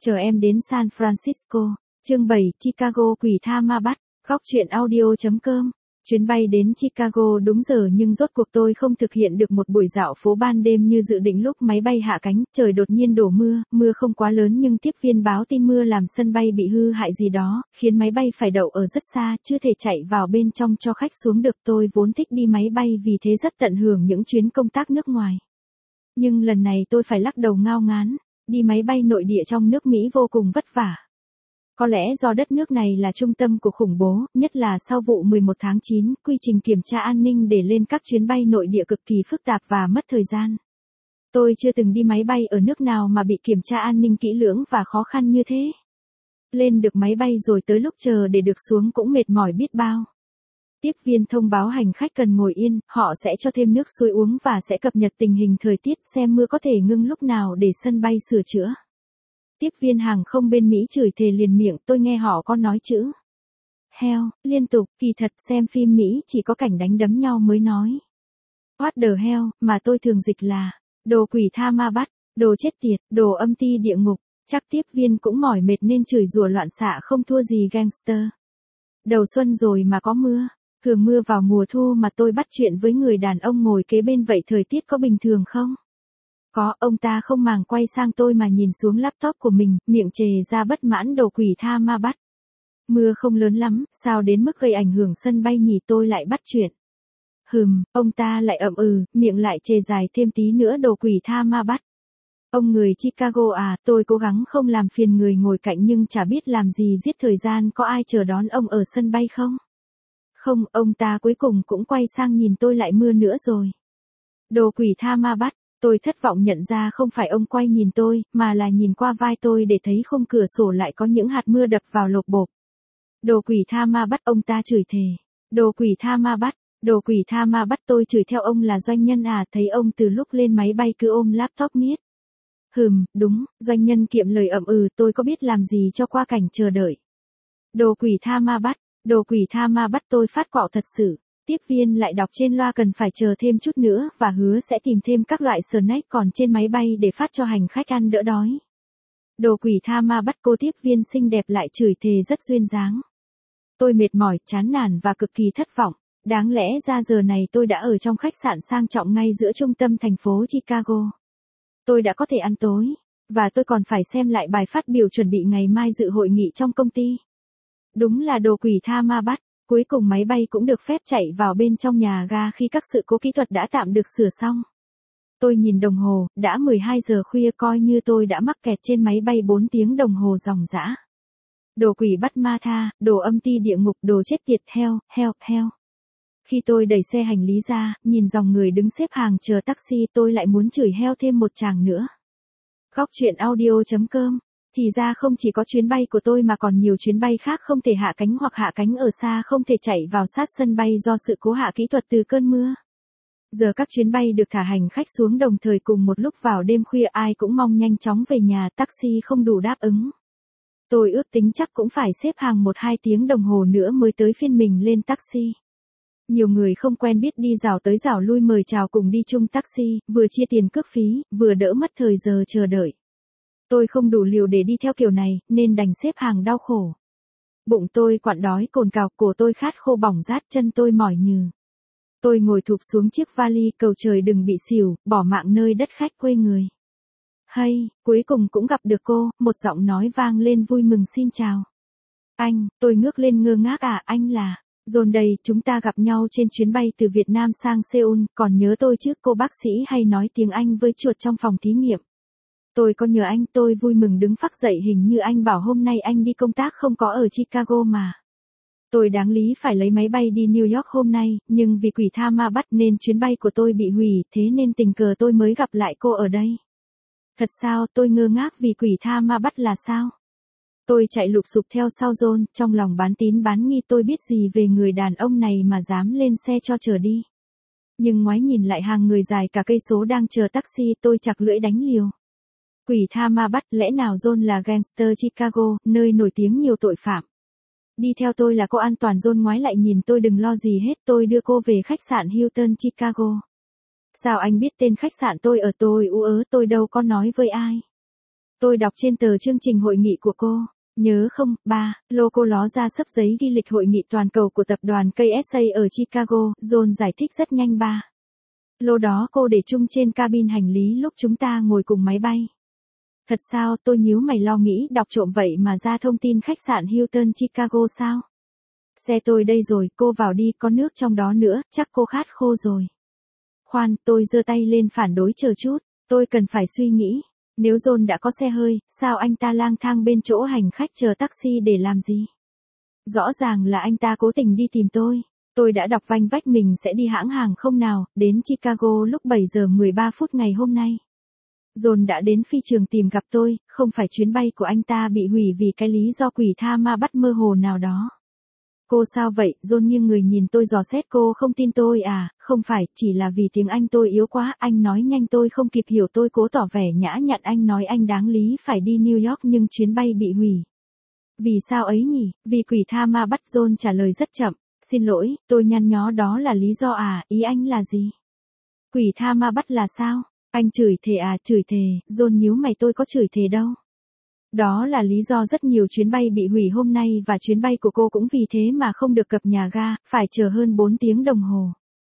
Chờ em đến San Francisco. Chương 7, Chicago quỷ tha ma bắt. Góc truyện audio.com. Chuyến bay đến Chicago đúng giờ nhưng rốt cuộc tôi không thực hiện được một buổi dạo phố ban đêm như dự định lúc máy bay hạ cánh. Trời đột nhiên đổ mưa, mưa không quá lớn nhưng tiếp viên báo tin mưa làm sân bay bị hư hại gì đó, khiến máy bay phải đậu ở rất xa, chưa thể chạy vào bên trong cho khách xuống được. Tôi vốn thích đi máy bay vì thế rất tận hưởng những chuyến công tác nước ngoài. Nhưng lần này tôi phải lắc đầu ngao ngán, đi máy bay nội địa trong nước Mỹ vô cùng vất vả. Có lẽ do đất nước này là trung tâm của khủng bố, nhất là sau vụ 11 tháng 9, quy trình kiểm tra an ninh để lên các chuyến bay nội địa cực kỳ phức tạp và mất thời gian. Tôi chưa từng đi máy bay ở nước nào mà bị kiểm tra an ninh kỹ lưỡng và khó khăn như thế. Lên được máy bay rồi tới lúc chờ để được xuống cũng mệt mỏi biết bao. Tiếp viên thông báo hành khách cần ngồi yên, họ sẽ cho thêm nước suối uống và sẽ cập nhật tình hình thời tiết xem mưa có thể ngưng lúc nào để sân bay sửa chữa. Tiếp viên hàng không bên Mỹ chửi thề liền miệng, tôi nghe họ có nói chữ hell liên tục, kỳ thật xem phim Mỹ chỉ có cảnh đánh đấm nhau mới nói what the hell, mà tôi thường dịch là đồ quỷ tha ma bắt, đồ chết tiệt, đồ âm ti địa ngục. Chắc tiếp viên cũng mỏi mệt nên chửi rủa loạn xạ không thua gì gangster. Đầu xuân rồi mà có mưa, thường mưa vào mùa thu mà tôi bắt chuyện với người đàn ông ngồi kế bên, vậy thời tiết có bình thường không? Có, ông ta không màng quay sang tôi mà nhìn xuống laptop của mình, miệng chề ra bất mãn, đồ quỷ tha ma bắt. Mưa không lớn lắm, sao đến mức gây ảnh hưởng sân bay nhỉ? Tôi lại bắt chuyện. Ông ta lại miệng lại chề dài thêm tí nữa, đồ quỷ tha ma bắt. Ông người Chicago à? Tôi cố gắng không làm phiền người ngồi cạnh nhưng chả biết làm gì giết thời gian. Có ai chờ đón ông ở sân bay không? Không, ông ta cuối cùng cũng quay sang nhìn tôi, lại mưa nữa rồi. Đồ quỷ tha ma bắt. Tôi thất vọng nhận ra không phải ông quay nhìn tôi, mà là nhìn qua vai tôi để thấy khung cửa sổ lại có những hạt mưa đập vào lộp bộp. Đồ quỷ tha ma bắt, ông ta chửi thề. Đồ quỷ tha ma bắt, đồ quỷ tha ma bắt. Tôi chửi theo, ông là doanh nhân à? Thấy ông từ lúc lên máy bay cứ ôm laptop miết. Đúng, doanh nhân kiệm lời tôi có biết làm gì cho qua cảnh chờ đợi. Đồ quỷ tha ma bắt, đồ quỷ tha ma bắt. Tôi phát quạo thật sự. Tiếp viên lại đọc trên loa cần phải chờ thêm chút nữa và hứa sẽ tìm thêm các loại snack còn trên máy bay để phát cho hành khách ăn đỡ đói. Đồ quỷ tha ma bắt. Cô tiếp viên xinh đẹp lại chửi thề rất duyên dáng. Tôi mệt mỏi, chán nản và cực kỳ thất vọng. Đáng lẽ ra giờ này tôi đã ở trong khách sạn sang trọng ngay giữa trung tâm thành phố Chicago. Tôi đã có thể ăn tối, và tôi còn phải xem lại bài phát biểu chuẩn bị ngày mai dự hội nghị trong công ty. Đúng là đồ quỷ tha ma bắt. Cuối cùng máy bay cũng được phép chạy vào bên trong nhà ga khi các sự cố kỹ thuật đã tạm được sửa xong. Tôi nhìn đồng hồ, đã 12 giờ khuya, coi như tôi đã mắc kẹt trên máy bay 4 tiếng đồng hồ ròng rã. Đồ quỷ bắt ma tha, đồ âm ti địa ngục, đồ chết tiệt, hell. Khi tôi đẩy xe hành lý ra, nhìn dòng người đứng xếp hàng chờ taxi, tôi lại muốn chửi heo thêm một tràng nữa. Góc truyện audio.com. Thì ra không chỉ có chuyến bay của tôi mà còn nhiều chuyến bay khác không thể hạ cánh hoặc hạ cánh ở xa không thể chạy vào sát sân bay do sự cố hạ kỹ thuật từ cơn mưa. Giờ các chuyến bay được thả hành khách xuống đồng thời cùng một lúc vào đêm khuya, ai cũng mong nhanh chóng về nhà, taxi không đủ đáp ứng. Tôi ước tính chắc cũng phải xếp hàng 1-2 tiếng đồng hồ nữa mới tới phiên mình lên taxi. Nhiều người không quen biết đi rảo tới rảo lui mời chào cùng đi chung taxi, vừa chia tiền cước phí, vừa đỡ mất thời giờ chờ đợi. Tôi không đủ liều để đi theo kiểu này, nên đành xếp hàng đau khổ. Bụng tôi quặn đói cồn cào, cổ tôi khát khô bỏng rát, chân tôi mỏi nhừ. Tôi ngồi thụp xuống chiếc vali, cầu trời đừng bị xỉu, bỏ mạng nơi đất khách quê người. Hay, cuối cùng cũng gặp được cô, một giọng nói vang lên vui mừng, xin chào. Anh, tôi ngước lên ngơ ngác, anh là John đây, chúng ta gặp nhau trên chuyến bay từ Việt Nam sang Seoul, còn nhớ tôi chứ? Cô bác sĩ hay nói tiếng Anh với chuột trong phòng thí nghiệm. Tôi có nhớ anh, tôi vui mừng đứng phác dậy, hình như anh bảo hôm nay anh đi công tác không có ở Chicago mà. Tôi đáng lý phải lấy máy bay đi New York hôm nay, nhưng vì quỷ tha ma bắt nên chuyến bay của tôi bị hủy, thế nên tình cờ tôi mới gặp lại cô ở đây. Thật sao? Tôi ngơ ngác, vì quỷ tha ma bắt là sao? Tôi chạy lụp xụp theo sau John, trong lòng bán tín bán nghi, tôi biết gì về người đàn ông này mà dám lên xe cho chở đi. Nhưng ngoái nhìn lại hàng người dài cả cây số đang chờ taxi, tôi chặt lưỡi đánh liều. Quỷ tha ma bắt, lẽ nào John là gangster Chicago, nơi nổi tiếng nhiều tội phạm? Đi theo tôi là cô an toàn. John ngoái lại nhìn tôi, đừng lo gì hết, tôi đưa cô về khách sạn Hilton Chicago. Sao anh biết tên khách sạn tôi ở? Tôi đâu có nói với ai. Tôi đọc trên tờ chương trình hội nghị của cô. Nhớ không, ba, logo ló ra sấp giấy ghi lịch hội nghị toàn cầu của tập đoàn KSA ở Chicago, John giải thích rất nhanh ba. Lô đó cô để chung trên cabin hành lý lúc chúng ta ngồi cùng máy bay. Thật sao, tôi nhíu mày lo nghĩ đọc trộm vậy mà ra thông tin khách sạn Hilton Chicago sao? Xe tôi đây rồi, cô vào đi, có nước trong đó nữa, chắc cô khát khô rồi. Khoan, tôi giơ tay lên phản đối chờ chút, tôi cần phải suy nghĩ. Nếu John đã có xe hơi, sao anh ta lang thang bên chỗ hành khách chờ taxi để làm gì? Rõ ràng là anh ta cố tình đi tìm tôi. Tôi đã đọc vanh vách mình sẽ đi hãng hàng không nào, đến Chicago lúc 7 giờ 13 phút ngày hôm nay. John đã đến phi trường tìm gặp tôi, không phải chuyến bay của anh ta bị hủy vì cái lý do quỷ tha ma bắt mơ hồ nào đó. Cô sao vậy? John nghiêng người nhìn tôi dò xét, cô không tin tôi à? Không phải, chỉ là vì tiếng Anh tôi yếu quá, anh nói nhanh tôi không kịp hiểu, tôi cố tỏ vẻ nhã nhặn, anh nói anh đáng lý phải đi New York nhưng chuyến bay bị hủy. Vì sao ấy nhỉ? Vì quỷ tha ma bắt. John trả lời rất chậm. Xin lỗi, tôi nhăn nhó, đó là lý do à? Ý anh là gì? Quỷ tha ma bắt là sao? Anh chửi thề à? Chửi thề? John nhíu mày, tôi có chửi thề đâu. Đó là lý do rất nhiều chuyến bay bị hủy hôm nay và chuyến bay của cô cũng vì thế mà không được cập nhà ga, phải chờ hơn 4 tiếng đồng hồ.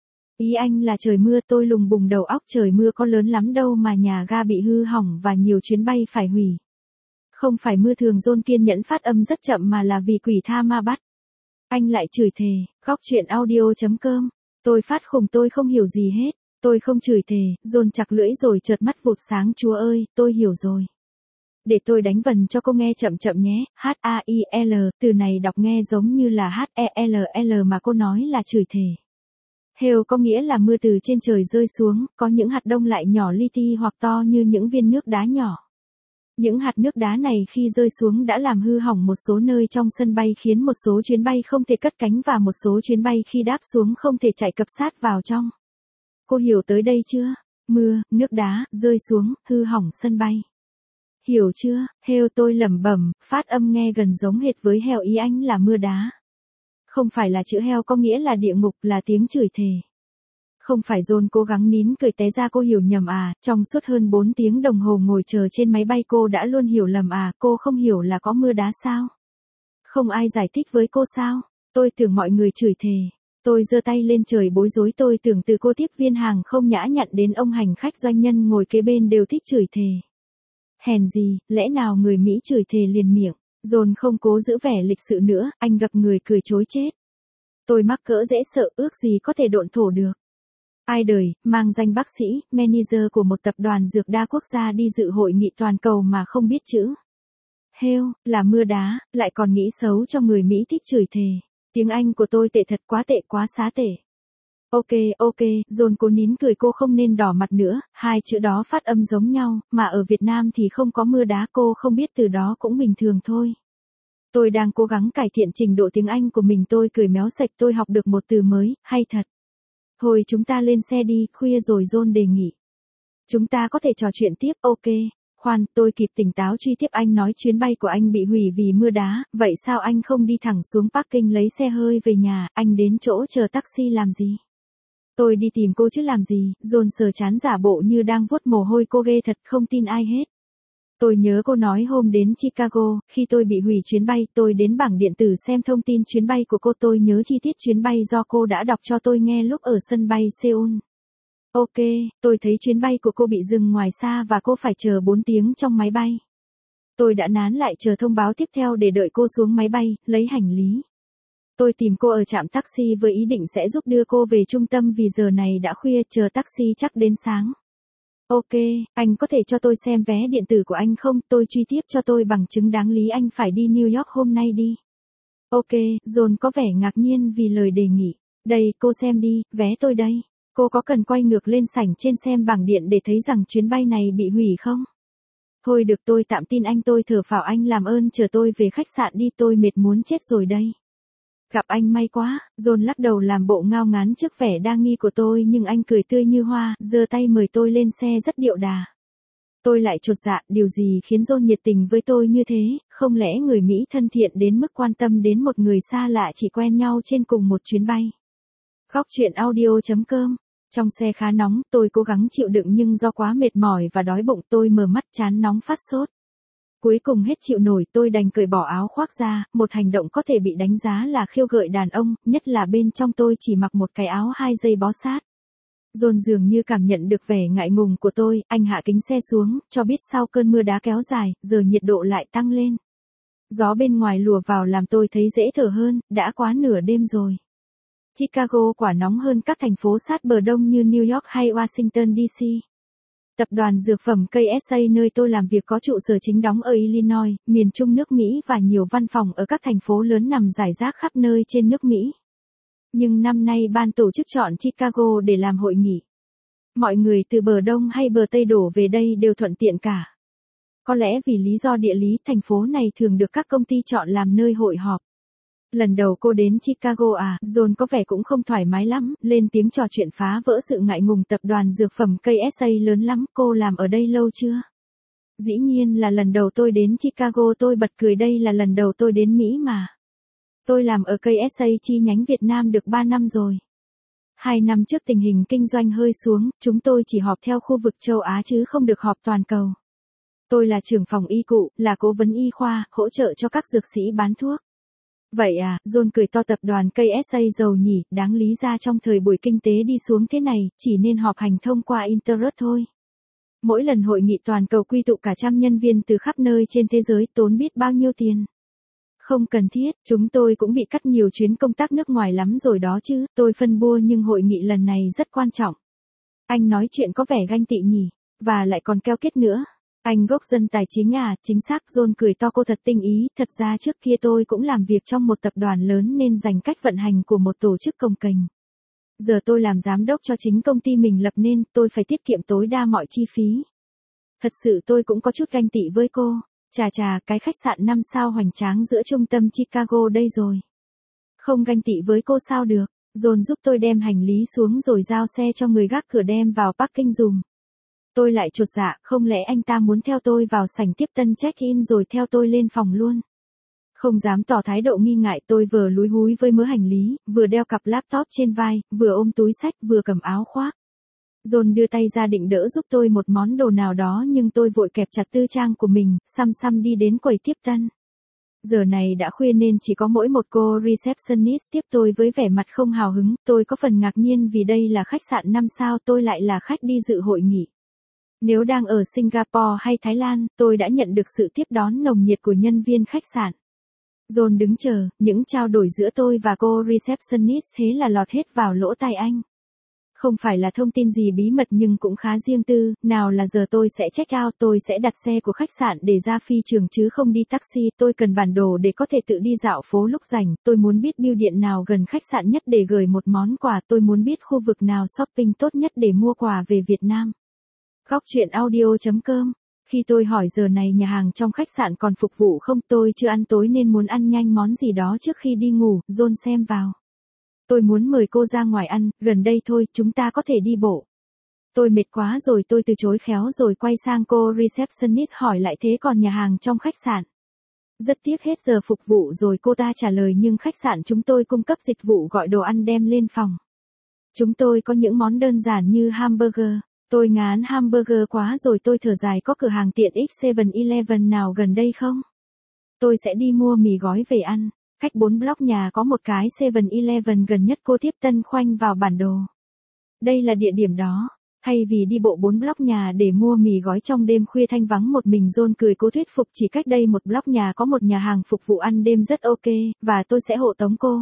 Ý anh là trời mưa? Tôi lùng bùng đầu óc, trời mưa có lớn lắm đâu mà nhà ga bị hư hỏng và nhiều chuyến bay phải hủy. Không phải mưa thường. John kiên nhẫn phát âm rất chậm, mà là vì quỷ tha ma bắt. Anh lại chửi thề. Góc truyện audio.com. Tôi phát khùng, tôi không hiểu gì hết. Tôi không chửi thề. John chặt lưỡi rồi chợt mắt vụt sáng. Chúa ơi, tôi hiểu rồi. Để tôi đánh vần cho cô nghe chậm chậm nhé. H-A-I-L, từ này đọc nghe giống như là H-E-L-L mà cô nói là chửi thề. Hail có nghĩa là mưa từ trên trời rơi xuống, có những hạt đông lại nhỏ li ti hoặc to như những viên nước đá nhỏ. Những hạt nước đá này khi rơi xuống đã làm hư hỏng một số nơi trong sân bay, khiến một số chuyến bay không thể cất cánh và một số chuyến bay khi đáp xuống không thể chạy cập sát vào trong. Cô hiểu tới đây chưa? Mưa, nước đá, rơi xuống, hư hỏng sân bay. Hiểu chưa? Hell, tôi lẩm bẩm, phát âm nghe gần giống hệt với hell, ý anh là mưa đá. Không phải là chữ hell có nghĩa là địa ngục, là tiếng chửi thề. Không phải. John cố gắng nín cười, té ra cô hiểu nhầm à? Trong suốt hơn 4 tiếng đồng hồ ngồi chờ trên máy bay cô đã luôn hiểu lầm à? Cô không hiểu là có mưa đá sao? Không ai giải thích với cô sao? Tôi tưởng mọi người chửi thề. Tôi giơ tay lên trời bối rối, tôi tưởng từ cô tiếp viên hàng không nhã nhặn đến ông hành khách doanh nhân ngồi kế bên đều thích chửi thề. Hèn gì, lẽ nào người Mỹ chửi thề liền miệng? John không cố giữ vẻ lịch sự nữa, anh gập người cười chối chết. Tôi mắc cỡ dễ sợ, ước gì có thể độn thổ được. Ai đời, mang danh bác sĩ, manager của một tập đoàn dược đa quốc gia đi dự hội nghị toàn cầu mà không biết chữ Hail, là mưa đá, lại còn nghĩ xấu cho người Mỹ thích chửi thề. Tiếng Anh của tôi tệ thật, quá tệ, quá xá tệ. Ok, John cố nín cười, cô không nên đỏ mặt nữa, hai chữ đó phát âm giống nhau, mà ở Việt Nam thì không có mưa đá, cô không biết từ đó cũng bình thường thôi. Tôi đang cố gắng cải thiện trình độ tiếng Anh của mình, tôi cười méo sạch, tôi học được một từ mới, hay thật. Thôi chúng ta lên xe đi, khuya rồi. John đề nghị. Chúng ta có thể trò chuyện tiếp, ok. Khoan, tôi kịp tỉnh táo truy tiếp, anh nói chuyến bay của anh bị hủy vì mưa đá, vậy sao anh không đi thẳng xuống parking lấy xe hơi về nhà, anh đến chỗ chờ taxi làm gì? Tôi đi tìm cô chứ làm gì? John sờ trán giả bộ như đang vuốt mồ hôi, cô ghê thật, không tin ai hết. Tôi nhớ cô nói hôm đến Chicago, khi tôi bị hủy chuyến bay, tôi đến bảng điện tử xem thông tin chuyến bay của cô, tôi nhớ chi tiết chuyến bay do cô đã đọc cho tôi nghe lúc ở sân bay Seoul. Ok, tôi thấy chuyến bay của cô bị dừng ngoài xa và cô phải chờ 4 tiếng trong máy bay. Tôi đã nán lại chờ thông báo tiếp theo để đợi cô xuống máy bay, lấy hành lý. Tôi tìm cô ở trạm taxi với ý định sẽ giúp đưa cô về trung tâm vì giờ này đã khuya, chờ taxi chắc đến sáng. Ok, anh có thể cho tôi xem vé điện tử của anh không? Tôi truy tiếp, cho tôi bằng chứng đáng lý anh phải đi New York hôm nay đi. Ok, John có vẻ ngạc nhiên vì lời đề nghị. Đây, cô xem đi, vé tôi đây. Cô có cần quay ngược lên sảnh trên xem bảng điện để thấy rằng chuyến bay này bị hủy không? Thôi được, tôi tạm tin anh, tôi thở phào, anh làm ơn chờ tôi về khách sạn đi, tôi mệt muốn chết rồi đây. Gặp anh may quá. John lắc đầu làm bộ ngao ngán trước vẻ đa nghi của tôi, nhưng anh cười tươi như hoa, giơ tay mời tôi lên xe rất điệu đà. Tôi lại chột dạ, điều gì khiến John nhiệt tình với tôi như thế, không lẽ người Mỹ thân thiện đến mức quan tâm đến một người xa lạ chỉ quen nhau trên cùng một chuyến bay. Góc truyện audio.com. Trong xe khá nóng, tôi cố gắng chịu đựng nhưng do quá mệt mỏi và đói bụng, tôi mở mắt chán nóng phát sốt. Cuối cùng hết chịu nổi tôi đành cởi bỏ áo khoác ra, một hành động có thể bị đánh giá là khiêu gợi đàn ông, nhất là bên trong tôi chỉ mặc một cái áo 2 giây bó sát. John dường như cảm nhận được vẻ ngại ngùng của tôi, anh hạ kính xe xuống, cho biết sau cơn mưa đá kéo dài, giờ nhiệt độ lại tăng lên. Gió bên ngoài lùa vào làm tôi thấy dễ thở hơn, đã quá nửa đêm rồi. Chicago quả nóng hơn các thành phố sát bờ đông như New York hay Washington DC. Tập đoàn dược phẩm KSA nơi tôi làm việc có trụ sở chính đóng ở Illinois, miền Trung nước Mỹ và nhiều văn phòng ở các thành phố lớn nằm rải rác khắp nơi trên nước Mỹ. Nhưng năm nay ban tổ chức chọn Chicago để làm hội nghị. Mọi người từ bờ đông hay bờ tây đổ về đây đều thuận tiện cả. Có lẽ vì lý do địa lý, thành phố này thường được các công ty chọn làm nơi hội họp. Lần đầu cô đến Chicago à, John có vẻ cũng không thoải mái lắm, lên tiếng trò chuyện phá vỡ sự ngại ngùng. Tập đoàn dược phẩm KSA lớn lắm, cô làm ở đây lâu chưa? Dĩ nhiên là lần đầu tôi đến Chicago. Tôi bật cười, đây là lần đầu tôi đến Mỹ mà. Tôi làm ở KSA chi nhánh Việt Nam được 3 năm rồi. 2 năm trước tình hình kinh doanh hơi xuống, chúng tôi chỉ họp theo khu vực châu Á chứ không được họp toàn cầu. Tôi là trưởng phòng y cụ, là cố vấn y khoa, hỗ trợ cho các dược sĩ bán thuốc. Vậy à, John cười to, tập đoàn KSA giàu nhỉ, đáng lý ra trong thời buổi kinh tế đi xuống thế này, chỉ nên họp hành thông qua Internet thôi. Mỗi lần hội nghị toàn cầu quy tụ cả trăm nhân viên từ khắp nơi trên thế giới, tốn biết bao nhiêu tiền. Không cần thiết, chúng tôi cũng bị cắt nhiều chuyến công tác nước ngoài lắm rồi đó chứ, tôi phân bua nhưng hội nghị lần này rất quan trọng. Anh nói chuyện có vẻ ganh tị nhỉ, và lại còn keo kiết nữa. Anh gốc dân tài chính à, chính xác. John cười to, cô thật tinh ý, thật ra trước kia tôi cũng làm việc trong một tập đoàn lớn nên dành cách vận hành của một tổ chức cồng kềnh. Giờ tôi làm giám đốc cho chính công ty mình lập nên, tôi phải tiết kiệm tối đa mọi chi phí. Thật sự tôi cũng có chút ganh tị với cô. Chà, cái khách sạn 5 sao hoành tráng giữa trung tâm Chicago đây rồi. Không ganh tị với cô sao được. John giúp tôi đem hành lý xuống rồi giao xe cho người gác cửa đem vào parking dùm. Tôi lại chột dạ, không lẽ anh ta muốn theo tôi vào sảnh tiếp tân check-in rồi theo tôi lên phòng luôn. Không dám tỏ thái độ nghi ngại, tôi vừa lúi húi với mớ hành lý, vừa đeo cặp laptop trên vai, vừa ôm túi xách, vừa cầm áo khoác. John đưa tay ra định đỡ giúp tôi một món đồ nào đó nhưng tôi vội kẹp chặt tư trang của mình, xăm đi đến quầy tiếp tân. Giờ này đã khuya nên chỉ có mỗi một cô receptionist tiếp tôi với vẻ mặt không hào hứng. Tôi có phần ngạc nhiên vì đây là khách sạn 5 sao, tôi lại là khách đi dự hội nghị. Nếu đang ở Singapore hay Thái Lan, tôi đã nhận được sự tiếp đón nồng nhiệt của nhân viên khách sạn. John đứng chờ, những trao đổi giữa tôi và cô receptionist thế là lọt hết vào lỗ tai anh. Không phải là thông tin gì bí mật nhưng cũng khá riêng tư, nào là giờ tôi sẽ check out, tôi sẽ đặt xe của khách sạn để ra phi trường chứ không đi taxi, tôi cần bản đồ để có thể tự đi dạo phố lúc rảnh, tôi muốn biết bưu điện nào gần khách sạn nhất để gửi một món quà, tôi muốn biết khu vực nào shopping tốt nhất để mua quà về Việt Nam. Góc chuyện audio.com. Khi tôi hỏi giờ này nhà hàng trong khách sạn còn phục vụ không, tôi chưa ăn tối nên muốn ăn nhanh món gì đó trước khi đi ngủ. John xem vào. Tôi muốn mời cô ra ngoài ăn, gần đây thôi, chúng ta có thể đi bộ. Tôi mệt quá rồi, tôi từ chối khéo rồi quay sang cô receptionist hỏi lại thế còn nhà hàng trong khách sạn. Rất tiếc hết giờ phục vụ rồi, cô ta trả lời, nhưng khách sạn chúng tôi cung cấp dịch vụ gọi đồ ăn đem lên phòng. Chúng tôi có những món đơn giản như hamburger. Tôi ngán hamburger quá rồi, tôi thở dài, có cửa hàng tiện ích 7-Eleven nào gần đây không? Tôi sẽ đi mua mì gói về ăn. Cách 4 block nhà có một cái 7-Eleven gần nhất, cô tiếp tân khoanh vào bản đồ. Đây là địa điểm đó. Thay vì đi bộ 4 block nhà để mua mì gói trong đêm khuya thanh vắng một mình, John cười cố thuyết phục, chỉ cách đây 1 block nhà có một nhà hàng phục vụ ăn đêm rất ok, và tôi sẽ hộ tống cô.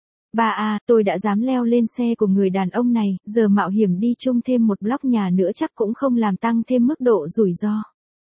Bà à, tôi đã dám leo lên xe của người đàn ông này, giờ mạo hiểm đi chung thêm 1 block nhà nữa chắc cũng không làm tăng thêm mức độ rủi ro.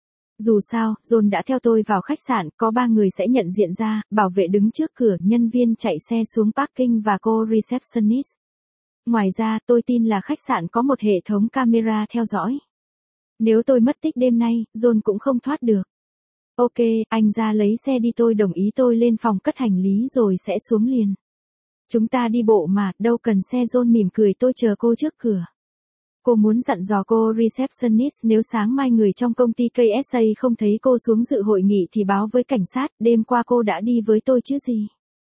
Dù sao, John đã theo tôi vào khách sạn, có 3 người sẽ nhận diện ra, bảo vệ đứng trước cửa, nhân viên chạy xe xuống parking và cô receptionist. Ngoài ra, tôi tin là khách sạn có một hệ thống camera theo dõi. Nếu tôi mất tích đêm nay, John cũng không thoát được. Ok, anh ra lấy xe đi, tôi đồng ý, tôi lên phòng cất hành lý rồi sẽ xuống liền. Chúng ta đi bộ mà, đâu cần xe. John mỉm cười, tôi chờ cô trước cửa. Cô muốn dặn dò cô receptionist nếu sáng mai người trong công ty KSA không thấy cô xuống dự hội nghị thì báo với cảnh sát, đêm qua cô đã đi với tôi chứ gì.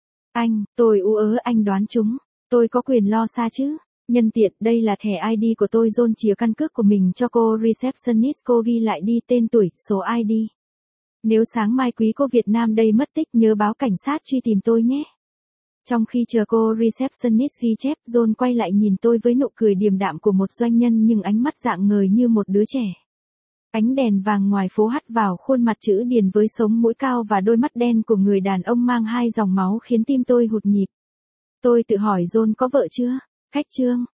Tôi anh đoán chúng. Tôi có quyền lo xa chứ. Nhân tiện, đây là thẻ ID của tôi. John chìa căn cước của mình cho cô receptionist, cô ghi lại đi tên tuổi, số ID. Nếu sáng mai quý cô Việt Nam đây mất tích nhớ báo cảnh sát truy tìm tôi nhé. Trong khi chờ cô receptionist ghi chép, John quay lại nhìn tôi với nụ cười điềm đạm của một doanh nhân nhưng ánh mắt rạng ngời như một đứa trẻ. Ánh đèn vàng ngoài phố hắt vào khuôn mặt chữ điền với sống mũi cao và đôi mắt đen của người đàn ông mang hai dòng máu khiến tim tôi hụt nhịp. Tôi tự hỏi John có vợ chưa? Khách trương.